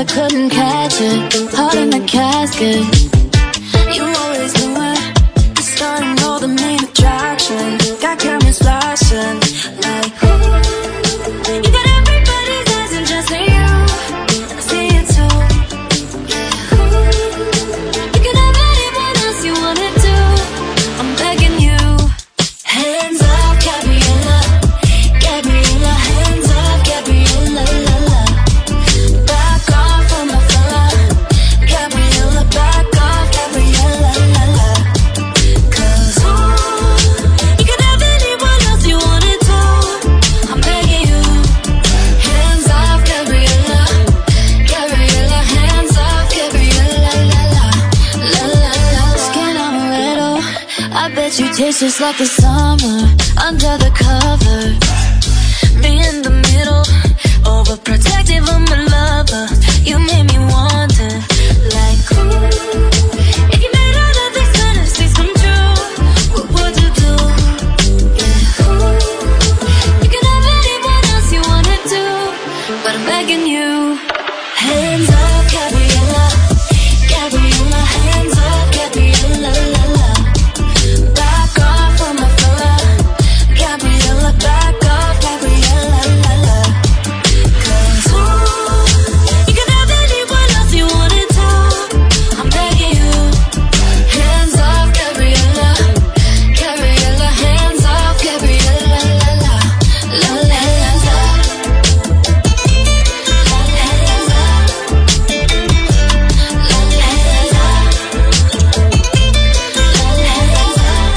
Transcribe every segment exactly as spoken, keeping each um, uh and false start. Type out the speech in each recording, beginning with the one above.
I couldn't catch it. Heart in the casket. You always knew it. The starting all the main attraction. Got cameras flashing like ooh. You got everybody's eyes and just for you. I see it too. Yeah, ooh. You can have anyone else you wanna do. I'm begging you. Hands off, Gabriella. Gabriella, hands off, Gabriella, la la. Back off from my fella. Gabriella, back off, Gabriella, la la. Cause ooh, you can have anyone else you wanna do. I'm begging you. Hands off, Gabriella. Gabriella, hands off, Gabriella, la la. La la la. Skin amaretto. I bet you taste just like the summer under the cover. Me in the middle, overprotective of my lover. You made me wonder, like ooh, if you made all of these fantasies come true, what would you do? Yeah, ooh, you can have anyone else you wanna do, but I'm begging you. Hands off, Gabriella. Gabriella, hands off, Gabriella, la la. Back off from my fella. Gabriella, back off, Gabriella, la la. Cause ooh, you can have anyone else you wanna do. I'm begging you. Hands off, Gabriella. Gabriella, hands off, Gabriella, la la. La la, hands off. La la, hands off. La la, hands off. La la, hands off.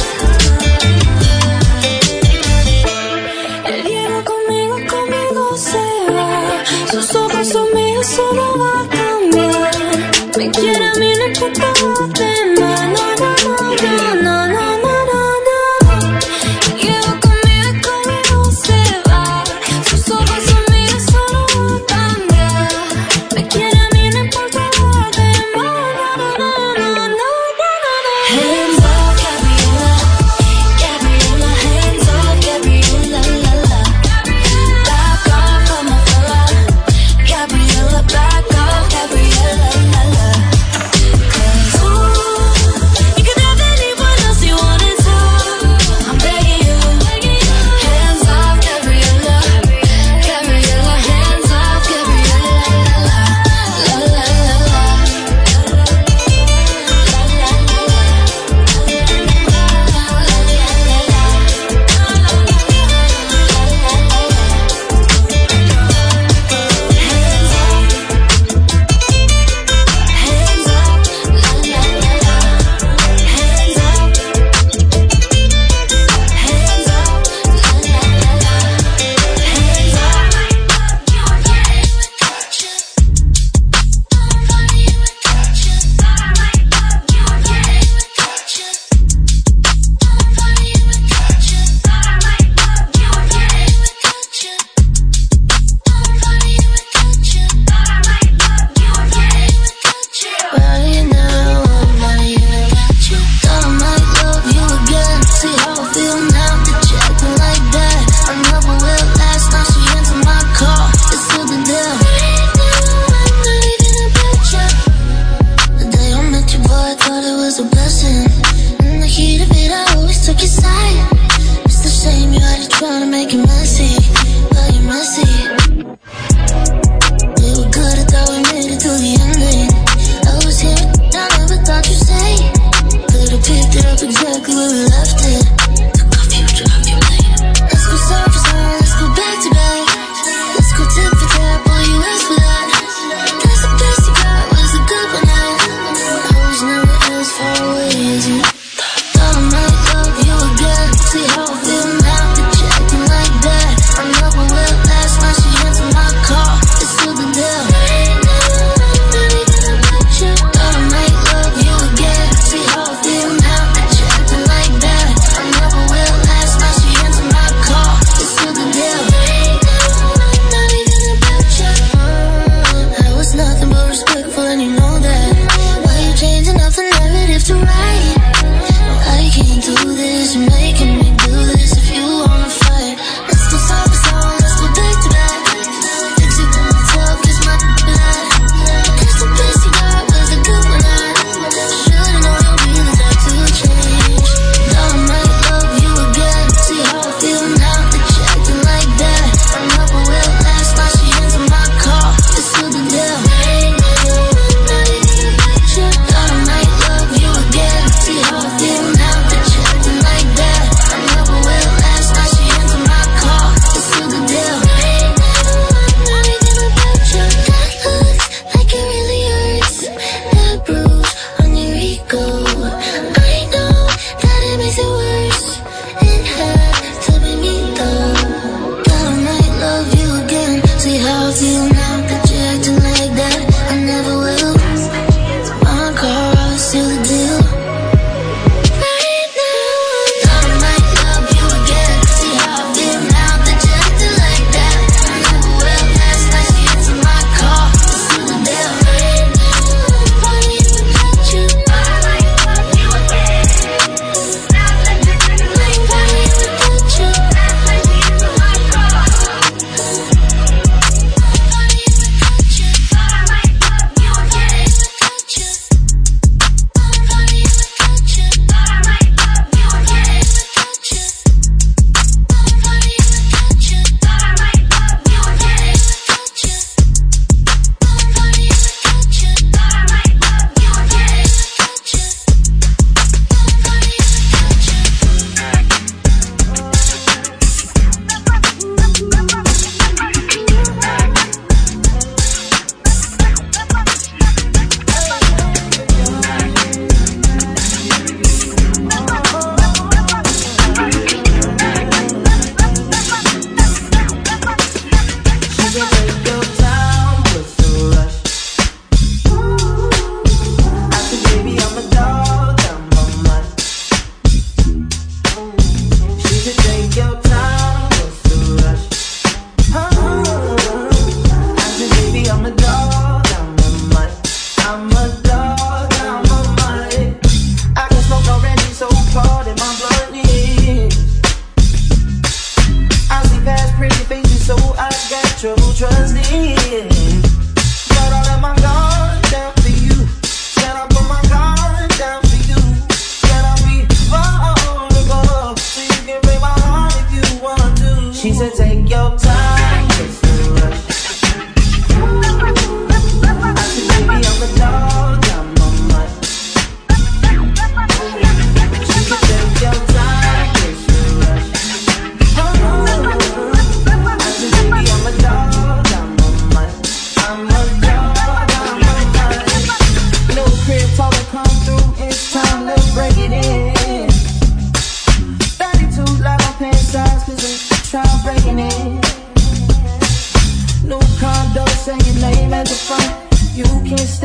El hielo conmigo, conmigo se va. Sus ojos son míos, solo va a cambiar. Me quiere a mí, no importa lo demás. No, no, no, no, no, no, no, no. El hielo conmigo, conmigo se va. Sus ojos son míos, solo va a cambiar. Me quiere a mí, no importa lo demás. No, no, no, no, no, no, no. Hands off, Gabriella. Gabriella, hands off, Gabriella, la la. Back off from my fella. Gabriella, back off, Gabriella, la la. Cause ooh, you can have anyone else you wanna do. I'm begging you. Hands off, Gabriella. Gabriella, hands off, Gabriella, la la. La la la la. La la la trying to make it messy, but you're messy. We were good, I thought we made it to the ending. I was here, I never thought you'd say. Could've picked it up exactly where we left it. Took off you, drop your lane. Let's go side for side, let's go back to back. Let's go tip for tap, all you asked for that. That's the best you got, was a good one now. I was never as far away as you. Thought I might love you again. See how I feel now, that you're acting like that. I never will last, now she answered my call. It's still the deal. Thought I might love you again. See how I feel now, that you're acting like that.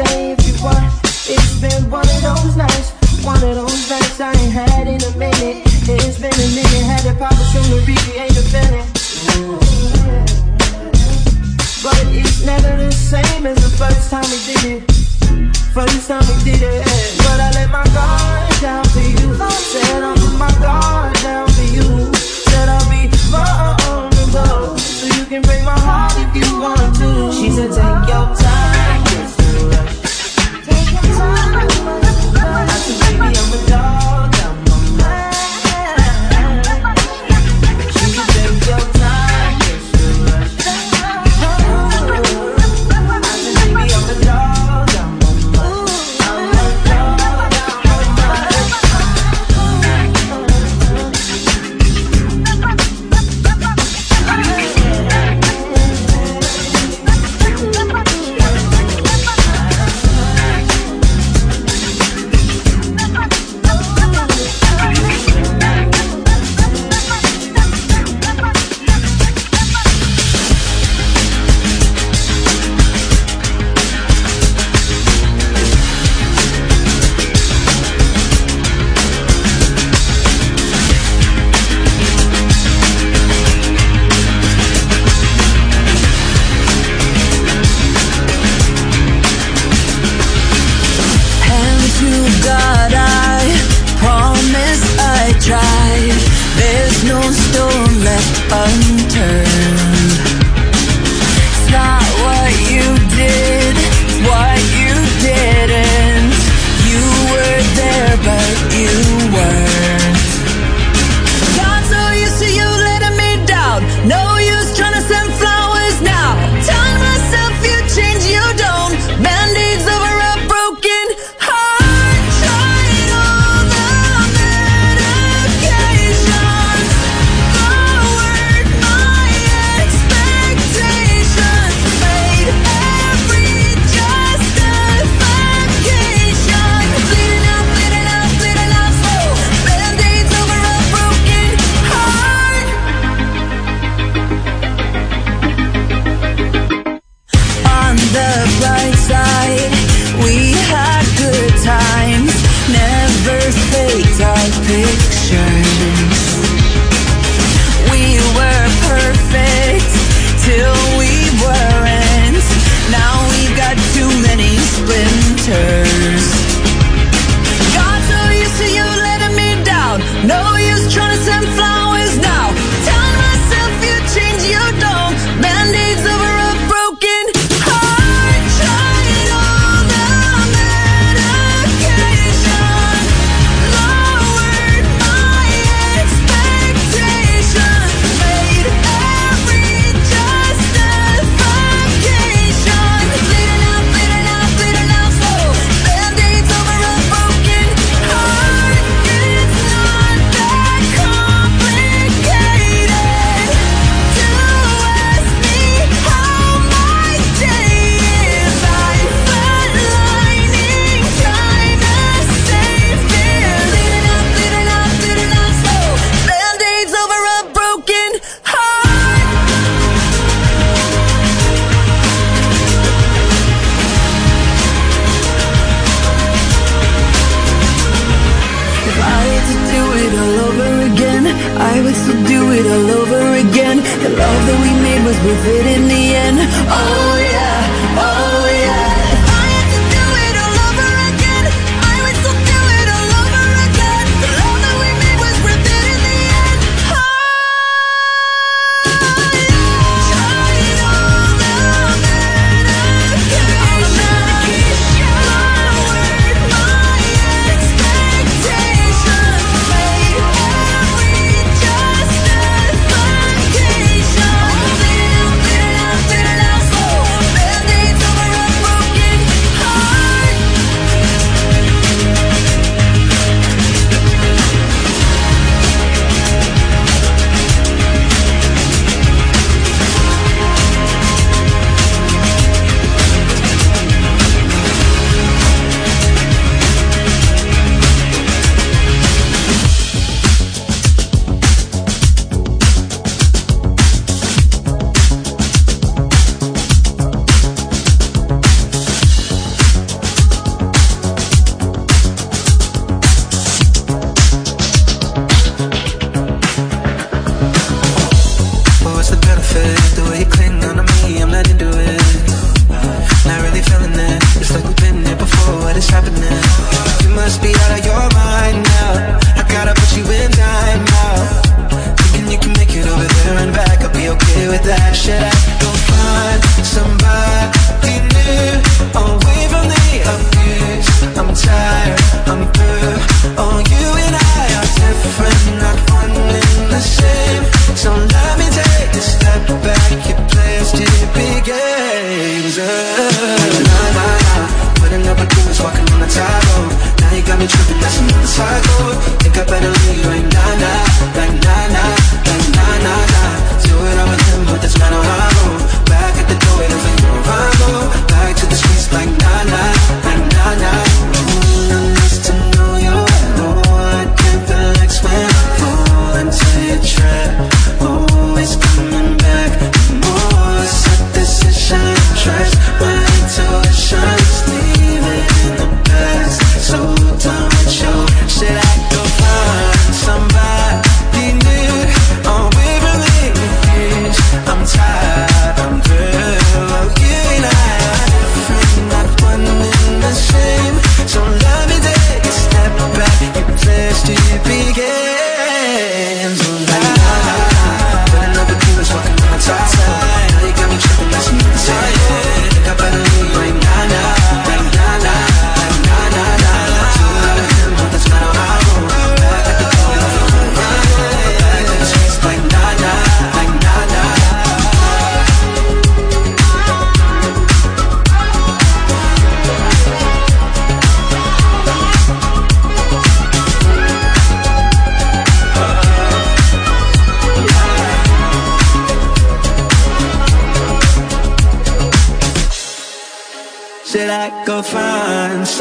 say if you want. It's been one of those nights, one of those nights I ain't had in a minute. It's been a minute, had to pop a soon to recreate the feeling. But it's never the same as the first time we did it. First time we did it. But I let my guard down for you. Said I'll put my guard down for you. Said I'll be vulnerable, so you can break my heart if you want to. She said take your time, it's no rush. Take your time, I said baby I'm a dog, I'm a man. She said take your time, it's no rush. I said baby I'm a dog, I'm a man. I'm a dog, I'm a man. There's no stone left unturned. It's not what you did, it's what you didn't. You were there, but you weren't. Got so used to you letting me down. No use trying to send flowers now. Telling myself you change, you don't. Band-aids over a broken heart. Tried all the times, never faked our pictures. We were perfect till we weren't. Now we've got too many splinters. Got so used to you letting me down. No use trying to send flowers now. Telling myself you change, you don't. Band-aids over a broken heart. Tried all the I would still do it all over again. The love that we made was worth it in the end. Oh yeah, oh yeah. If I had to do it all over again, I would still do it all over again. The love that we made was worth it in the end. Oh yeah. Tried all the medication, lowered my expectations, made every justification. Bleeding out, bleeding out, bleeding out slow.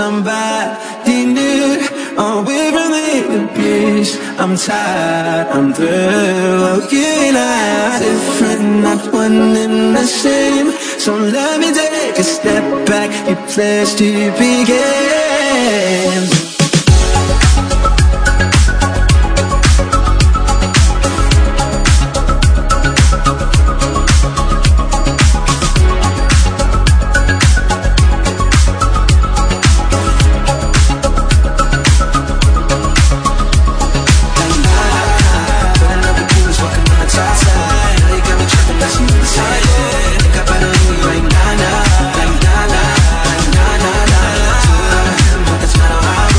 somebody new. Oh, we're running the beach. I'm tired, I'm through. You and I are different, not one and the same. So let me take a step back. You play stupid games. It's not alright.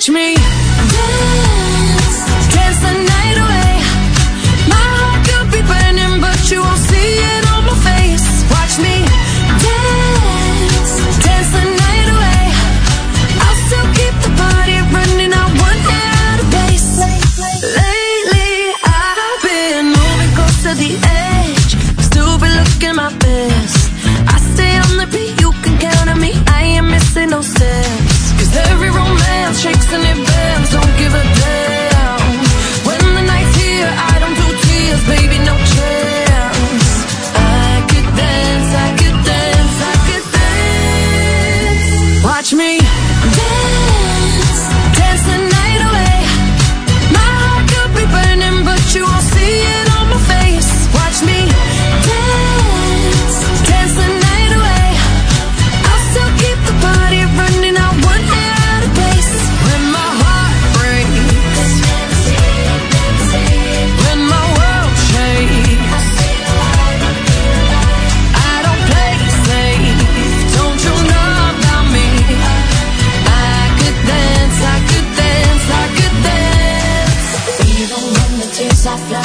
Watch me dance, dance the night away. My heart could be burning, but you won't see it on my face. Watch me dance, dance the night away. I'll still keep the party running, I won't get out of pace. Lately I've been moving close to the edge, stupid looking my best. I stay on the beat, you can count on me, I ain't missing no steps. Cause every romance shakes and it bends, don't give a damn. When the night's here, I don't do tears, baby, no chance. I could dance, I could dance, I could dance. Watch me dance, dance the night away. My heart could be burning, but you won't see it on my face. Watch me dance, dance the night away. I'll still keep the party running, I won't get out of pace. When my heart breaks, when my world shakes, I don't play it safe, don't you know about me? I could dance, I could dance, I could dance. Even when the tears are flowing,